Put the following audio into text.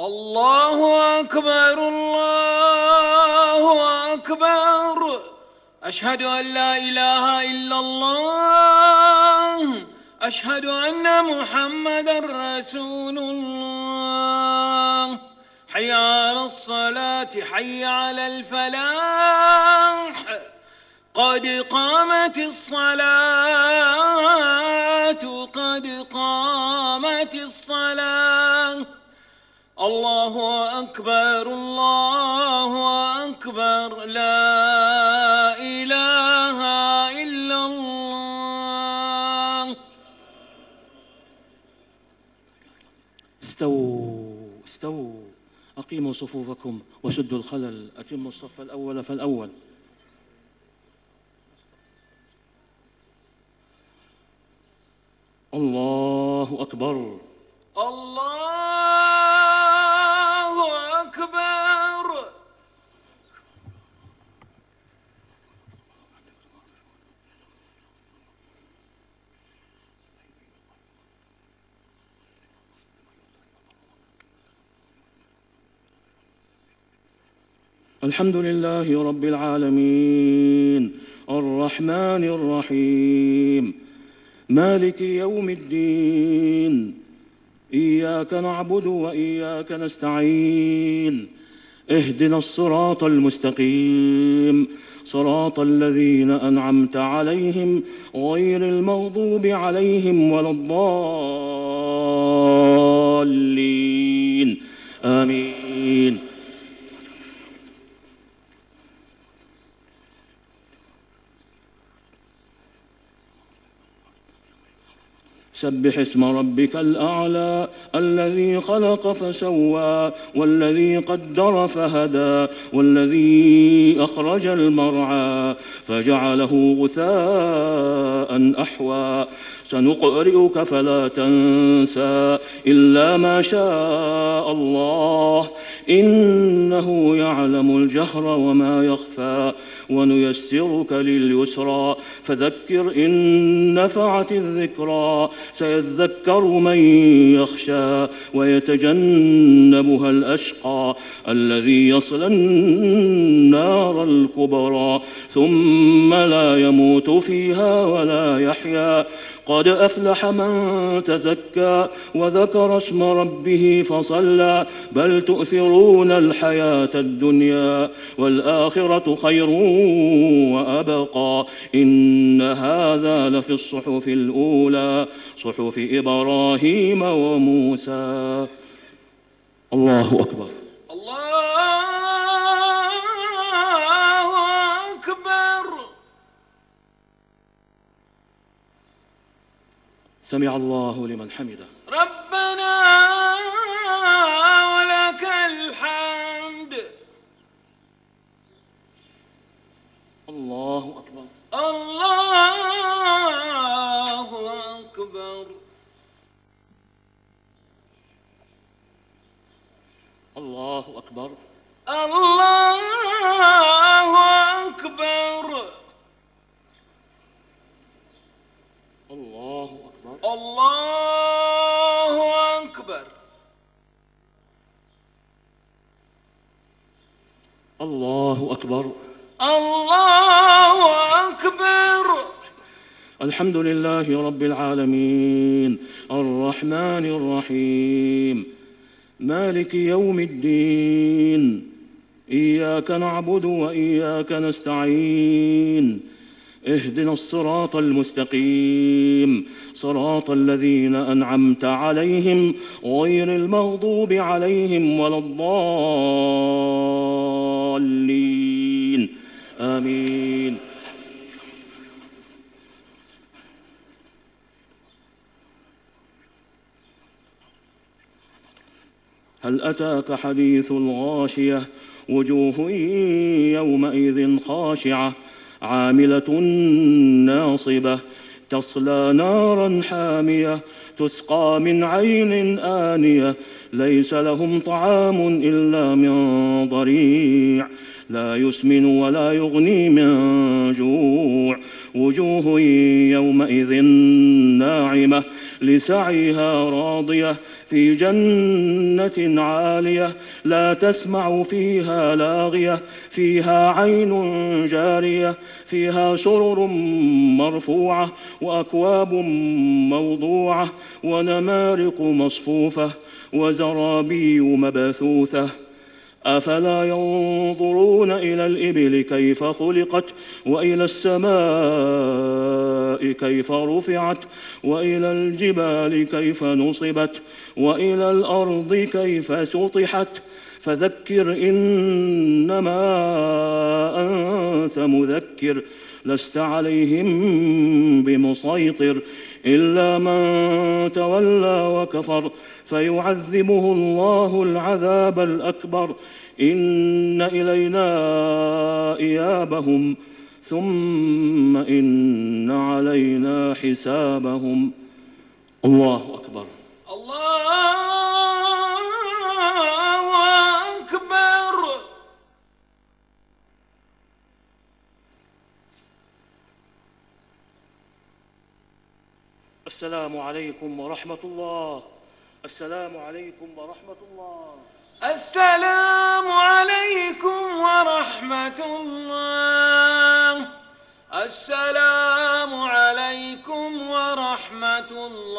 الله أكبر الله أكبر. أشهد أن لا إله إلا الله. أشهد أن محمدًا رسول الله. حي على الصلاة حي على الفلاح. قد قامت الصلاة قد قامت الصلاة. الله أكبر الله أكبر. لا إله إلا الله. استووا أقيموا صفوفكم وسدوا الخلل. أتموا الصف الأول فالأول. الله أكبر الله أكبر. الحمد لله رب العالمين الرحمن الرحيم مالك يوم الدين. إياك نعبد وإياك نستعين. اهدنا الصراط المستقيم صراط الذين أنعمت عليهم غير المغضوب عليهم ولا الضالين. آمين. سبح اسم ربك الأعلى الذي خلق فسوى والذي قدر فهدى والذي أخرج المرعى فجعله غثاء أحوى. سنقرئك فلا تنسى إلا ما شاء الله إنه يعلم الجهر وما يخفى. ونيسرك لليسرى فذكر إن نفعت الذكرى. سيذكر من يخشى ويتجنبها الأشقى الذي يصلى النار الكبرى ثم لا يموت فيها ولا يحيا. قد أفلح من تزكى وذكر اسم ربه فصلى. بل تؤثرون الحياة الدنيا والآخرة خير وأبقى. إن هذا لفي الصحف الأولى صحف إبراهيم وموسى. الله أكبر. الله أكبر. سمع الله لمن حمده. ربنا ولك الحمد. الله أكبر. الله أكبر. الله أكبر. الله أكبر. الله أكبر. الله أكبر. الله أكبر. الله أكبر. الحمد لله رب العالمين الرحمن الرحيم مالك يوم الدين. إياك نعبد وإياك نستعين. اهدنا الصراط المستقيم صراط الذين أنعمت عليهم غير المغضوب عليهم ولا الضالين. آمين. هل أتاك حديث الغاشية وجوه يومئذ خاشعة عاملة ناصبة تصلى نارا حامية تسقى من عين آنية ليس لهم طعام إلا من ضريع لا يسمن ولا يغني من جوع. وجوه يومئذ ناعمة لسعيها راضية في جنة عالية لا تسمع فيها لاغية فيها عين جارية فيها سرر مرفوعة وأكواب موضوعة ونمارق مصفوفة وزرابي مبثوثة أفلا ينظرون إلى الإبل كيف خلقت وإلى السماء كيف رفعت وإلى الجبال كيف نصبت وإلى الأرض كيف سطحت فذكر إنما أنت مذكر لست عليهم بمسيطر إلا من تولى وكفر فيعذبه الله العذاب الأكبر إن إلينا إيابهم ثم إن علينا حسابهم. الله أكبر. الله أكبر. السلام عليكم ورحمة الله. السلام عليكم ورحمة الله. السلام عليكم ورحمة الله. السلام عليكم ورحمة الله.